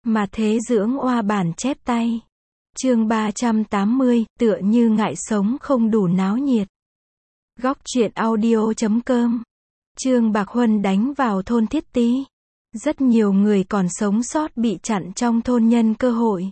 Mà thế dưỡng oa bản chép tay. Chương 380, tựa như ngại sống không đủ náo nhiệt. Góc truyện audio.com. Trương Bạc Huân đánh vào thôn Thiết Tý. Rất nhiều người còn sống sót bị chặn trong thôn nhân cơ hội.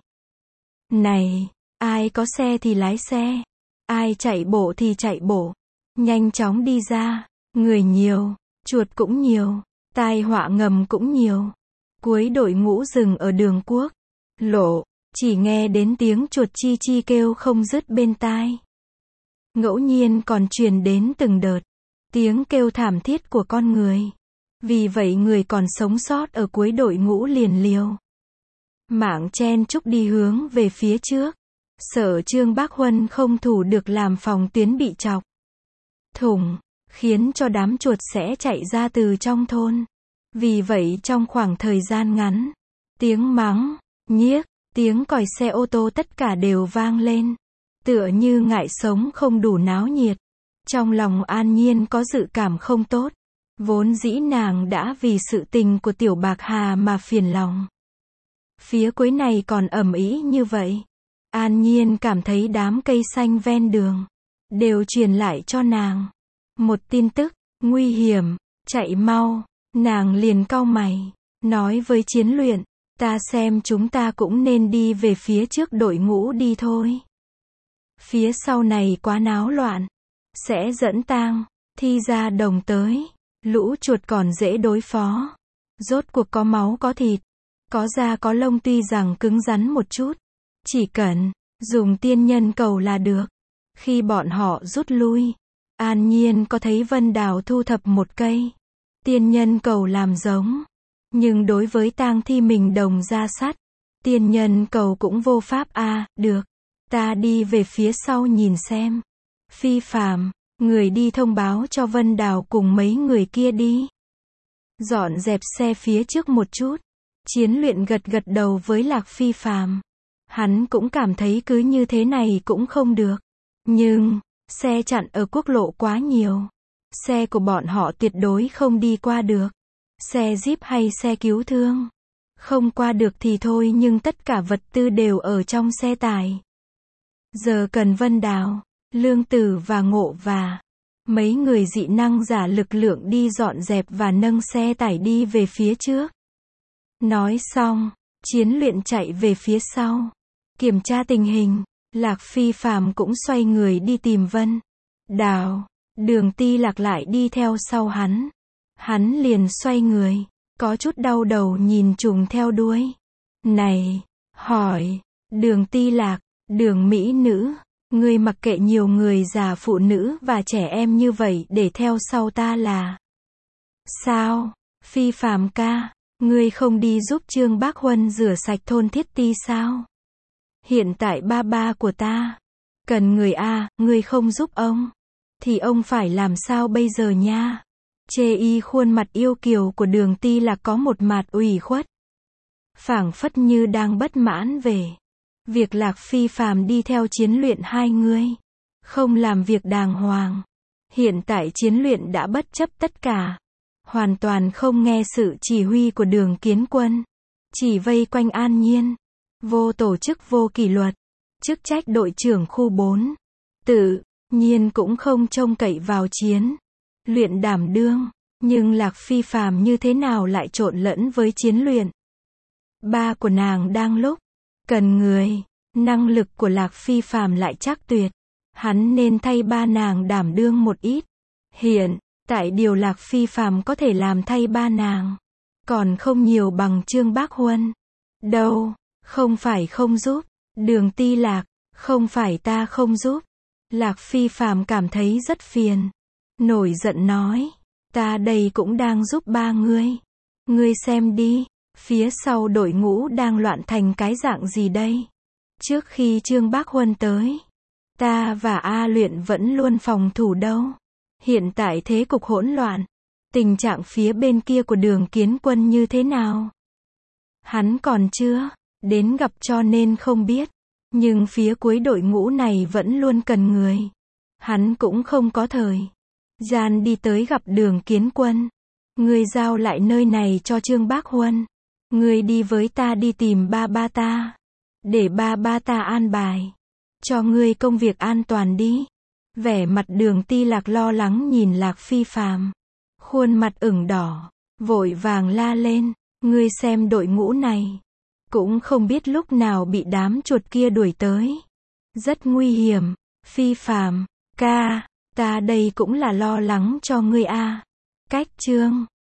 Này, ai có xe thì lái xe, ai chạy bộ thì chạy bộ. Nhanh chóng đi ra, người nhiều, chuột cũng nhiều, tai họa ngầm cũng nhiều. Cuối đội ngũ dừng ở đường quốc lộ, chỉ nghe đến tiếng chuột chi chi kêu không dứt bên tai. Ngẫu nhiên còn truyền đến từng đợt tiếng kêu thảm thiết của con người. Vì vậy người còn sống sót ở cuối đội ngũ liền liều mạng chen chúc đi hướng về phía trước. Sợ Trương Bác Huân không thủ được làm phòng tuyến bị chọc thủng, khiến cho đám chuột sẽ chạy ra từ trong thôn. Vì vậy trong khoảng thời gian ngắn, tiếng mắng, nhiếc, tiếng còi xe ô tô tất cả đều vang lên. Tựa như ngại sống không đủ náo nhiệt. Trong lòng An Nhiên có dự cảm không tốt. Vốn dĩ nàng đã vì sự tình của Tiểu Bạc Hà mà phiền lòng. Phía cuối này còn ầm ĩ như vậy. An Nhiên cảm thấy đám cây xanh ven đường đều truyền lại cho nàng một tin tức, nguy hiểm, chạy mau. Nàng liền cau mày, nói với Chiến Luyện, ta xem chúng ta cũng nên đi về phía trước đội ngũ đi thôi. Phía sau này quá náo loạn, sẽ dẫn tang thi ra đồng tới. Lũ chuột còn dễ đối phó. Rốt cuộc có máu có thịt, có da có lông, tuy rằng cứng rắn một chút. Chỉ cần dùng tiên nhân cầu là được. Khi bọn họ rút lui, An Nhiên có thấy Vân Đào thu thập một cây tiên nhân cầu làm giống. Nhưng đối với tang thi mình đồng ra sắt, tiên nhân cầu cũng vô pháp a. Được, ta đi về phía sau nhìn xem. Phi Phàm, người đi thông báo cho Vân Đào cùng mấy người kia đi. Dọn dẹp xe phía trước một chút. Chiến Luyện gật gật đầu với Lạc Phi Phàm. Hắn cũng cảm thấy cứ như thế này cũng không được. Nhưng, xe chặn ở quốc lộ quá nhiều. Xe của bọn họ tuyệt đối không đi qua được. Xe Jeep hay xe cứu thương không qua được thì thôi, nhưng tất cả vật tư đều ở trong xe tải. Giờ cần Vân Đào, Lương Tử và Ngộ và mấy người dị năng giả lực lượng đi dọn dẹp và nâng xe tải đi về phía trước. Nói xong, Chiến Luyện chạy về phía sau, kiểm tra tình hình. Lạc Phi Phàm cũng xoay người đi tìm Vân Đào. Đường Ti Lạc lại đi theo sau hắn. Hắn liền xoay người, có chút đau đầu nhìn trùng theo đuôi. Này, hỏi, Đường Ti Lạc, Đường mỹ nữ, ngươi mặc kệ nhiều người già phụ nữ và trẻ em như vậy để theo sau ta là sao? Phi Phàm ca, ngươi không đi giúp Trương Bác Huân rửa sạch thôn Thiết Ti sao? Hiện tại ba ba của ta cần người a, ngươi không giúp ông thì ông phải làm sao bây giờ nha? Chê y khuôn mặt yêu kiều của Đường Ti Lạc có một mạt ủy khuất, phảng phất như đang bất mãn về việc Lạc Phi Phàm đi theo Chiến Luyện hai người không làm việc đàng hoàng. Hiện tại Chiến Luyện đã bất chấp tất cả, hoàn toàn không nghe sự chỉ huy của Đường Kiến Quân, chỉ vây quanh An Nhiên, vô tổ chức vô kỷ luật, chức trách đội trưởng khu 4. Tự nhiên cũng không trông cậy vào Chiến Luyện đảm đương, nhưng Lạc Phi Phàm như thế nào lại trộn lẫn với Chiến Luyện? Ba của nàng đang lúc cần người, năng lực của Lạc Phi Phàm lại chắc tuyệt, hắn nên thay ba nàng đảm đương một ít. Hiện tại điều Lạc Phi Phàm có thể làm thay ba nàng còn không nhiều bằng Trương Bác Huân đâu. Không phải không giúp, Đường Ti Lạc, không phải ta không giúp. Lạc Phi Phàm cảm thấy rất phiền, nổi giận nói, ta đây cũng đang giúp ba ngươi. Ngươi xem đi, phía sau đội ngũ đang loạn thành cái dạng gì đây? Trước khi Trương Bác Huân tới, ta và A Luyện vẫn luôn phòng thủ đâu. Hiện tại thế cục hỗn loạn, tình trạng phía bên kia của Đường Kiến Quân như thế nào? Hắn còn chưa đến gặp cho nên không biết, nhưng phía cuối đội ngũ này vẫn luôn cần người. Hắn cũng không có thời gian đi tới gặp Đường Kiến Quân. Người giao lại nơi này cho Trương Bác Huân. Ngươi đi với ta đi tìm ba ba ta. Để ba ba ta an bài. Cho ngươi công việc an toàn đi. Vẻ mặt Đường Ti Lạc lo lắng nhìn Lạc Phi Phàm. Khuôn mặt ửng đỏ. Vội vàng la lên. Ngươi xem đội ngũ này. Cũng không biết lúc nào bị đám chuột kia đuổi tới. Rất nguy hiểm. Phi Phàm, ca, ta đây cũng là lo lắng cho ngươi a. Cách chương